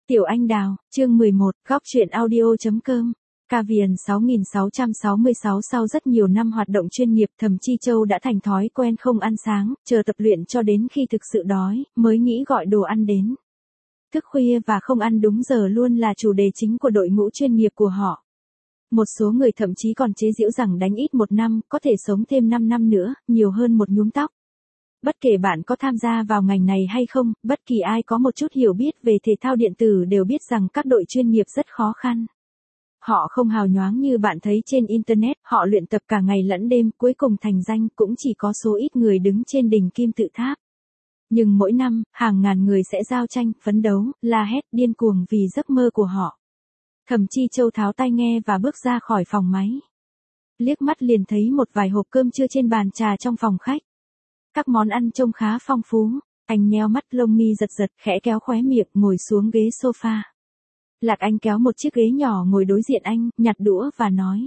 Tiểu Anh Đào, chương 11, góc truyện audio.com. Cavian 6666 sau rất nhiều năm hoạt động chuyên nghiệp, Thẩm Chi Châu đã thành thói quen không ăn sáng, chờ tập luyện cho đến khi thực sự đói, mới nghĩ gọi đồ ăn đến. Thức khuya và không ăn đúng giờ luôn là chủ đề chính của đội ngũ chuyên nghiệp của họ. Một số người thậm chí còn chế giễu rằng đánh ít 1 năm, có thể sống thêm 5 năm nữa, nhiều hơn một nhúm tóc. Bất kể bạn có tham gia vào ngành này hay không, bất kỳ ai có một chút hiểu biết về thể thao điện tử đều biết rằng các đội chuyên nghiệp rất khó khăn. Họ không hào nhoáng như bạn thấy trên Internet, họ luyện tập cả ngày lẫn đêm, cuối cùng thành danh cũng chỉ có số ít người đứng trên đỉnh kim tự tháp. Nhưng mỗi năm, hàng ngàn người sẽ giao tranh, phấn đấu, la hét, điên cuồng vì giấc mơ của họ. Thẩm Chi Châu tháo tai nghe và bước ra khỏi phòng máy. Liếc mắt liền thấy một vài hộp cơm trưa trên bàn trà trong phòng khách. Các món ăn trông khá phong phú, anh nheo mắt, lông mi giật giật, khẽ kéo khóe miệng, ngồi xuống ghế sofa. Lạc Anh kéo một chiếc ghế nhỏ ngồi đối diện anh, nhặt đũa và nói.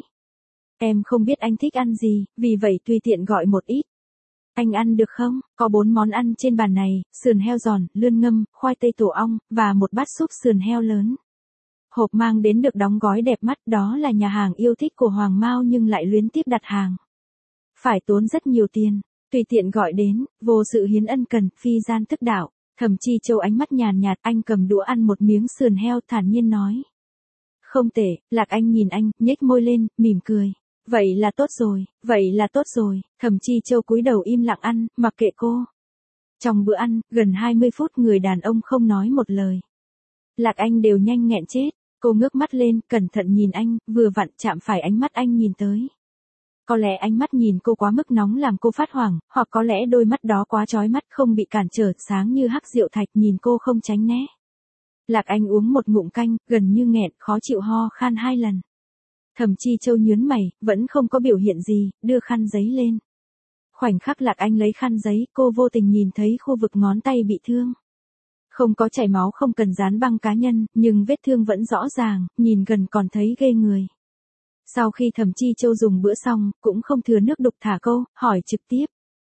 Em không biết anh thích ăn gì, vì vậy tùy tiện gọi một ít. Anh ăn được không? Có 4 món ăn trên bàn này, sườn heo giòn, lươn ngâm, khoai tây tổ ong, và một bát súp sườn heo lớn. Hộp mang đến được đóng gói đẹp mắt, đó là nhà hàng yêu thích của Hoàng Mao nhưng lại luyến tiếc đặt hàng. Phải tốn rất nhiều tiền. Tùy tiện gọi đến, vô sự hiến ân cần, phi gian tức đạo. Thẩm Chi Châu ánh mắt nhàn nhạt, anh cầm đũa ăn một miếng sườn heo, thản nhiên nói. Không tệ. Lạc Anh nhìn anh, nhếch môi lên, mỉm cười. Vậy là tốt rồi, vậy là tốt rồi. Thẩm Chi Châu cúi đầu im lặng ăn, mặc kệ cô. Trong bữa ăn, gần 20 phút người đàn ông không nói một lời. Lạc Anh đều nhanh nghẹn chết. Cô ngước mắt lên, cẩn thận nhìn anh, vừa vặn chạm phải ánh mắt anh nhìn tới. Có lẽ ánh mắt nhìn cô quá mức nóng làm cô phát hoảng, hoặc có lẽ đôi mắt đó quá chói mắt không bị cản trở, sáng như hắc rượu thạch nhìn cô không tránh né. Lạc Anh uống một ngụm canh, gần như nghẹn, khó chịu ho khan 2 lần. Thẩm Chi Châu nhướng mày, vẫn không có biểu hiện gì, đưa khăn giấy lên. Khoảnh khắc Lạc Anh lấy khăn giấy, cô vô tình nhìn thấy khu vực ngón tay bị thương. Không có chảy máu, không cần dán băng cá nhân, nhưng vết thương vẫn rõ ràng, nhìn gần còn thấy ghê người. Sau khi Thẩm Chi Châu dùng bữa xong, cũng không thừa nước đục thả câu, hỏi trực tiếp.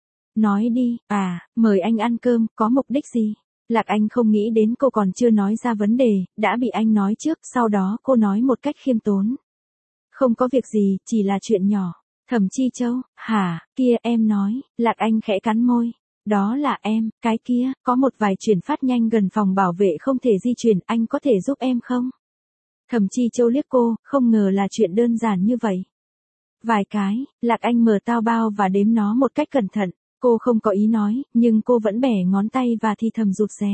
Nói đi, mời anh ăn cơm, có mục đích gì? Lạc Anh không nghĩ đến cô còn chưa nói ra vấn đề, đã bị anh nói trước, sau đó cô nói một cách khiêm tốn. Không có việc gì, chỉ là chuyện nhỏ. Thẩm Chi Châu, hả, kia em nói, Lạc Anh khẽ cắn môi. Đó là em, cái kia, có một vài chuyển phát nhanh gần phòng bảo vệ không thể di chuyển, anh có thể giúp em không? Thẩm Chi Châu liếc cô, không ngờ là chuyện đơn giản như vậy. Vài cái, Lạc Anh mở tao bao và đếm nó một cách cẩn thận, cô không có ý nói, nhưng cô vẫn bẻ ngón tay và thì thầm rụt rè.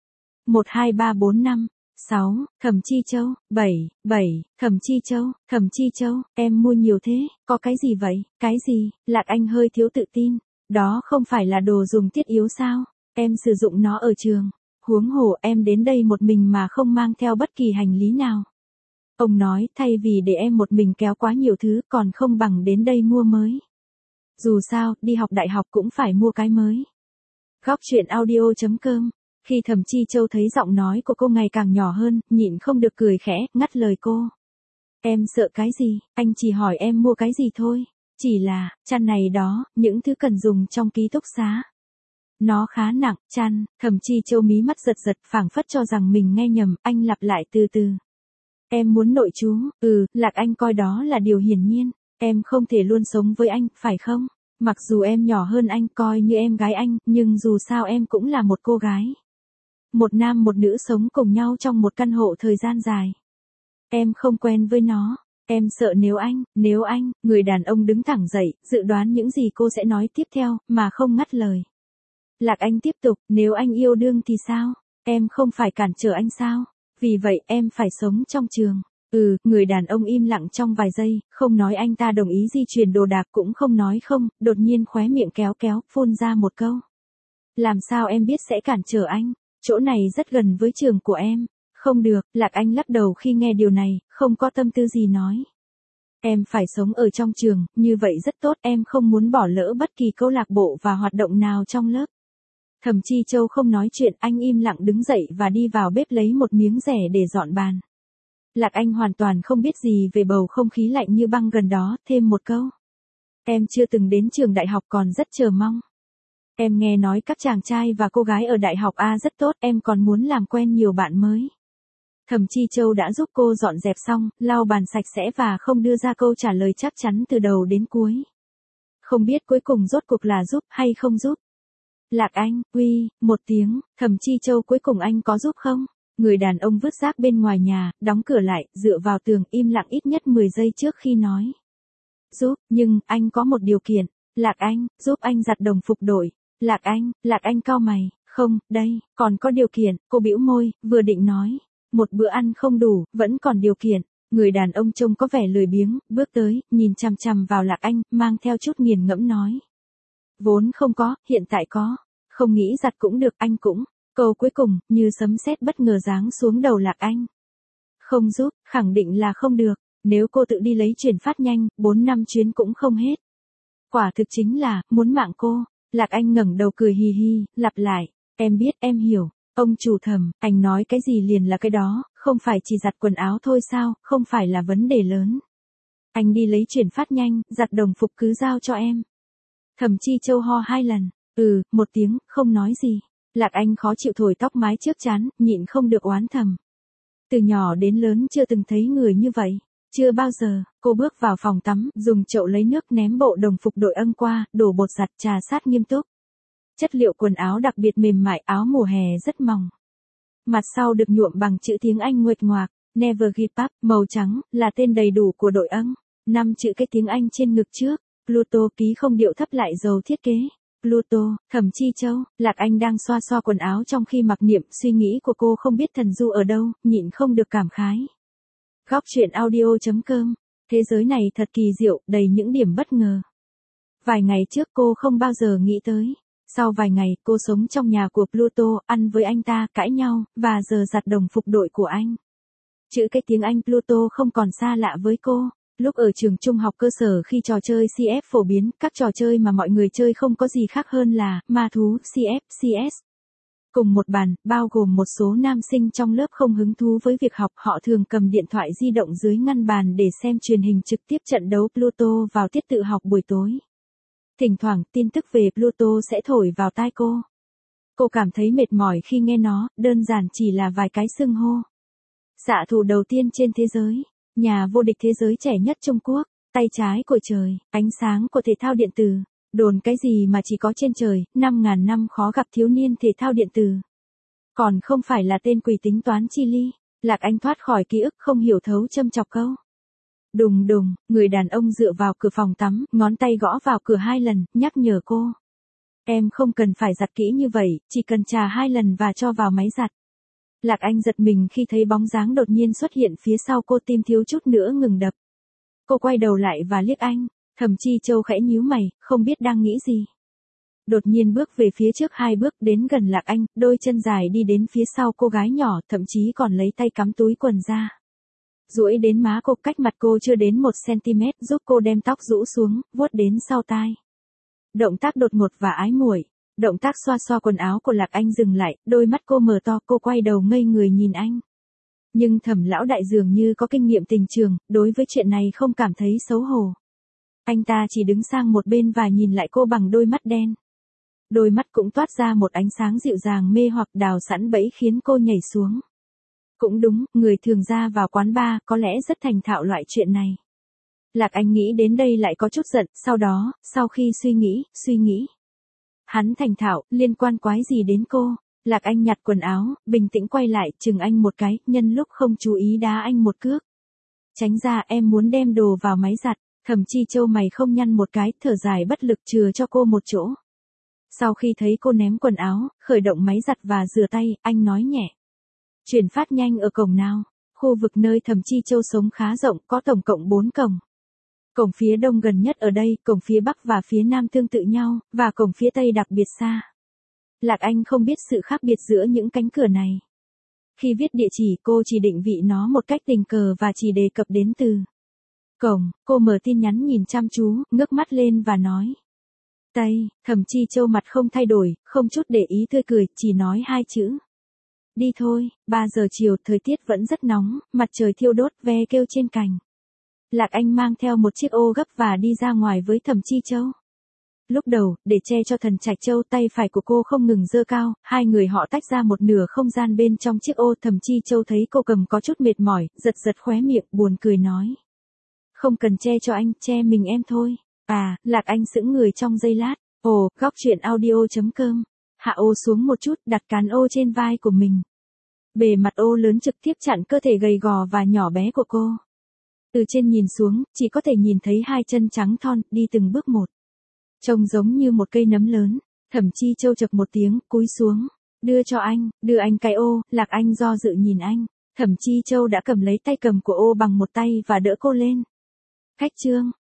1 2 3 4 5 6, Thẩm Chi Châu, 7, Thẩm Chi Châu, em mua nhiều thế, có cái gì vậy, cái gì? Lạc Anh hơi thiếu tự tin, đó không phải là đồ dùng thiết yếu sao, em sử dụng nó ở trường, huống hồ em đến đây một mình mà không mang theo bất kỳ hành lý nào. Ông nói, thay vì để em một mình kéo quá nhiều thứ, còn không bằng đến đây mua mới. Dù sao, đi học đại học cũng phải mua cái mới. Góc truyện audio.com. Khi Thẩm Chi Châu thấy giọng nói của cô ngày càng nhỏ hơn, nhịn không được cười khẽ, ngắt lời cô. Em sợ cái gì, anh chỉ hỏi em mua cái gì thôi. Chỉ là, chăn này đó, những thứ cần dùng trong ký túc xá. Nó khá nặng, chăn. Thẩm Chi Châu mí mắt giật giật, phảng phất cho rằng mình nghe nhầm, anh lặp lại từ từ. Em muốn nội trú, Lạc Anh coi đó là điều hiển nhiên, em không thể luôn sống với anh, phải không? Mặc dù em nhỏ hơn anh, coi như em gái anh, nhưng dù sao em cũng là một cô gái. Một nam một nữ sống cùng nhau trong một căn hộ thời gian dài. Em không quen với nó, em sợ nếu anh, người đàn ông đứng thẳng dậy, dự đoán những gì cô sẽ nói tiếp theo, mà không ngắt lời. Lạc Anh tiếp tục, nếu anh yêu đương thì sao? Em không phải cản trở anh sao? Vì vậy em phải sống trong trường. Người đàn ông im lặng trong vài giây, không nói anh ta đồng ý di chuyển đồ đạc cũng không nói không, đột nhiên khóe miệng kéo, phun ra một câu. Làm sao em biết sẽ cản trở anh? Chỗ này rất gần với trường của em. Không được, Lạc Anh lắc đầu khi nghe điều này, không có tâm tư gì nói. Em phải sống ở trong trường, như vậy rất tốt, em không muốn bỏ lỡ bất kỳ câu lạc bộ và hoạt động nào trong lớp. Thẩm Chi Châu không nói chuyện, anh im lặng đứng dậy và đi vào bếp lấy một miếng rẻ để dọn bàn. Lạc Anh hoàn toàn không biết gì về bầu không khí lạnh như băng gần đó, thêm một câu. Em chưa từng đến trường đại học còn rất chờ mong. Em nghe nói các chàng trai và cô gái ở đại học A rất tốt, em còn muốn làm quen nhiều bạn mới. Thẩm Chi Châu đã giúp cô dọn dẹp xong, lau bàn sạch sẽ và không đưa ra câu trả lời chắc chắn từ đầu đến cuối. Không biết cuối cùng rốt cuộc là giúp hay không giúp. Lạc Anh, uy, một tiếng, Thẩm Chi Châu cuối cùng anh có giúp không? Người đàn ông vứt rác bên ngoài nhà, đóng cửa lại, dựa vào tường, im lặng ít nhất 10 giây trước khi nói. Giúp, nhưng, anh có một điều kiện. Lạc Anh, giúp anh giặt đồng phục đội. Lạc Anh cau mày, không, đây, còn có điều kiện, cô bĩu môi, vừa định nói. Một bữa ăn không đủ, vẫn còn điều kiện. Người đàn ông trông có vẻ lười biếng, bước tới, nhìn chằm chằm vào Lạc Anh, mang theo chút nghiền ngẫm nói. Vốn không có, hiện tại có. Không nghĩ giặt cũng được, anh cũng. Câu cuối cùng, như sấm sét bất ngờ giáng xuống đầu Lạc Anh. Không giúp, khẳng định là không được. Nếu cô tự đi lấy chuyển phát nhanh, 4 năm chuyến cũng không hết. Quả thực chính là, muốn mạng cô. Lạc Anh ngẩng đầu cười hì hì, lặp lại. Em biết, em hiểu. Ông chủ Thẩm, anh nói cái gì liền là cái đó, không phải chỉ giặt quần áo thôi sao, không phải là vấn đề lớn. Anh đi lấy chuyển phát nhanh, giặt đồng phục cứ giao cho em. Thẩm Chi Châu ho 2 lần. Một tiếng, không nói gì. Lạc Anh khó chịu thổi tóc mái trước trán, nhịn không được oán thầm. Từ nhỏ đến lớn chưa từng thấy người như vậy. Chưa bao giờ, cô bước vào phòng tắm, dùng chậu lấy nước ném bộ đồng phục đội ân qua, đổ bột giặt trà sát nghiêm túc. Chất liệu quần áo đặc biệt mềm mại, áo mùa hè rất mỏng. Mặt sau được nhuộm bằng chữ tiếng Anh nguệch ngoạc, Never Give Up, màu trắng, là tên đầy đủ của đội ân. 5 chữ cái tiếng Anh trên ngực trước, Pluto ký không điệu thấp lại dầu thiết kế. Pluto, Thẩm Chi Châu, Lạc Anh đang xoa xoa quần áo trong khi mặc niệm, suy nghĩ của cô không biết thần du ở đâu, nhịn không được cảm khái. Góc truyện audio.com, thế giới này thật kỳ diệu, đầy những điểm bất ngờ. Vài ngày trước cô không bao giờ nghĩ tới. Sau vài ngày, cô sống trong nhà của Pluto, ăn với anh ta, cãi nhau, và giờ giặt đồng phục đội của anh. Chữ cái tiếng Anh Pluto không còn xa lạ với cô. Lúc ở trường trung học cơ sở khi trò chơi CF phổ biến, các trò chơi mà mọi người chơi không có gì khác hơn là ma thú, CF, CS. Cùng một bàn, bao gồm một số nam sinh trong lớp không hứng thú với việc học, họ thường cầm điện thoại di động dưới ngăn bàn để xem truyền hình trực tiếp trận đấu Pluto vào tiết tự học buổi tối. Thỉnh thoảng, tin tức về Pluto sẽ thổi vào tai cô. Cô cảm thấy mệt mỏi khi nghe nó, đơn giản chỉ là vài cái xưng hô. Xạ thủ đầu tiên trên thế giới, nhà vô địch thế giới trẻ nhất Trung Quốc, tay trái của trời, ánh sáng của thể thao điện tử. Đồn cái gì mà chỉ có trên trời, 5.000 năm khó gặp thiếu niên thể thao điện tử. Còn không phải là tên quỷ tính toán chi ly. Lạc Anh thoát khỏi ký ức không hiểu thấu châm chọc câu. Đùng đùng, người đàn ông dựa vào cửa phòng tắm, ngón tay gõ vào cửa 2 lần, nhắc nhở cô. Em không cần phải giặt kỹ như vậy, chỉ cần chà 2 lần và cho vào máy giặt. Lạc Anh giật mình khi thấy bóng dáng đột nhiên xuất hiện phía sau cô, tim thiếu chút nữa ngừng đập. Cô quay đầu lại và liếc anh. Thẩm Chi Châu khẽ nhíu mày, không biết đang nghĩ gì. Đột nhiên bước về phía trước 2 bước đến gần Lạc Anh, đôi chân dài đi đến phía sau cô gái nhỏ, thậm chí còn lấy tay cắm túi quần ra. Duỗi đến má cô, cách mặt cô chưa đến 1 cm, giúp cô đem tóc rũ xuống, vuốt đến sau tai. Động tác đột ngột và ái muội. Động tác xoa xoa quần áo của Lạc Anh dừng lại, đôi mắt cô mở to, cô quay đầu ngây người nhìn anh. Nhưng Thẩm lão đại dường như có kinh nghiệm tình trường, đối với chuyện này không cảm thấy xấu hổ. Anh ta chỉ đứng sang một bên và nhìn lại cô bằng đôi mắt đen. Đôi mắt cũng toát ra một ánh sáng dịu dàng mê hoặc, đào sẵn bẫy khiến cô nhảy xuống. Cũng đúng, người thường ra vào quán bar có lẽ rất thành thạo loại chuyện này. Lạc Anh nghĩ đến đây lại có chút giận, sau đó, sau khi suy nghĩ. Hắn thành thạo, liên quan quái gì đến cô? Lạc Anh nhặt quần áo, bình tĩnh quay lại, chừng anh một cái, nhân lúc không chú ý đá anh một cước. Tránh ra, em muốn đem đồ vào máy giặt. Thẩm Chi Châu mày không nhăn một cái, thở dài bất lực chừa cho cô một chỗ. Sau khi thấy cô ném quần áo, khởi động máy giặt và rửa tay, anh nói nhẹ. Chuyển phát nhanh ở cổng nào? Khu vực nơi Thẩm Chi Châu sống khá rộng, có tổng cộng 4 cổng. Cổng phía đông gần nhất ở đây, cổng phía bắc và phía nam tương tự nhau, và cổng phía tây đặc biệt xa. Lạc Anh không biết sự khác biệt giữa những cánh cửa này. Khi viết địa chỉ, cô chỉ định vị nó một cách tình cờ và chỉ đề cập đến từ cổng. Cô mở tin nhắn nhìn chăm chú, ngước mắt lên và nói. Tây. Thẩm Chi Châu mặt không thay đổi, không chút để ý tươi cười, chỉ nói 2 chữ. Đi thôi. 3 giờ chiều, thời tiết vẫn rất nóng, mặt trời thiêu đốt, ve kêu trên cành. Lạc Anh mang theo một chiếc ô gấp và đi ra ngoài với Thẩm Chi Châu. Lúc đầu, để che cho Thần Trạch Châu, tay phải của cô không ngừng giơ cao, hai người họ tách ra một nửa không gian bên trong chiếc ô. Thẩm Chi Châu thấy cô cầm có chút mệt mỏi, giật giật khóe miệng, buồn cười nói. Không cần che cho anh, che mình em thôi. À, Lạc Anh sững người trong giây lát. Ồ, góc truyện audio.com. Hạ ô xuống một chút, đặt cán ô trên vai của mình. Bề mặt ô lớn trực tiếp chặn cơ thể gầy gò và nhỏ bé của cô. Từ trên nhìn xuống, chỉ có thể nhìn thấy hai chân trắng thon, đi từng bước một. Trông giống như một cây nấm lớn. Thẩm Chi Châu chậc một tiếng, cúi xuống. Đưa anh cái ô. Lạc Anh do dự nhìn anh. Thẩm Chi Châu đã cầm lấy tay cầm của ô bằng một tay và đỡ cô lên. Khách trương,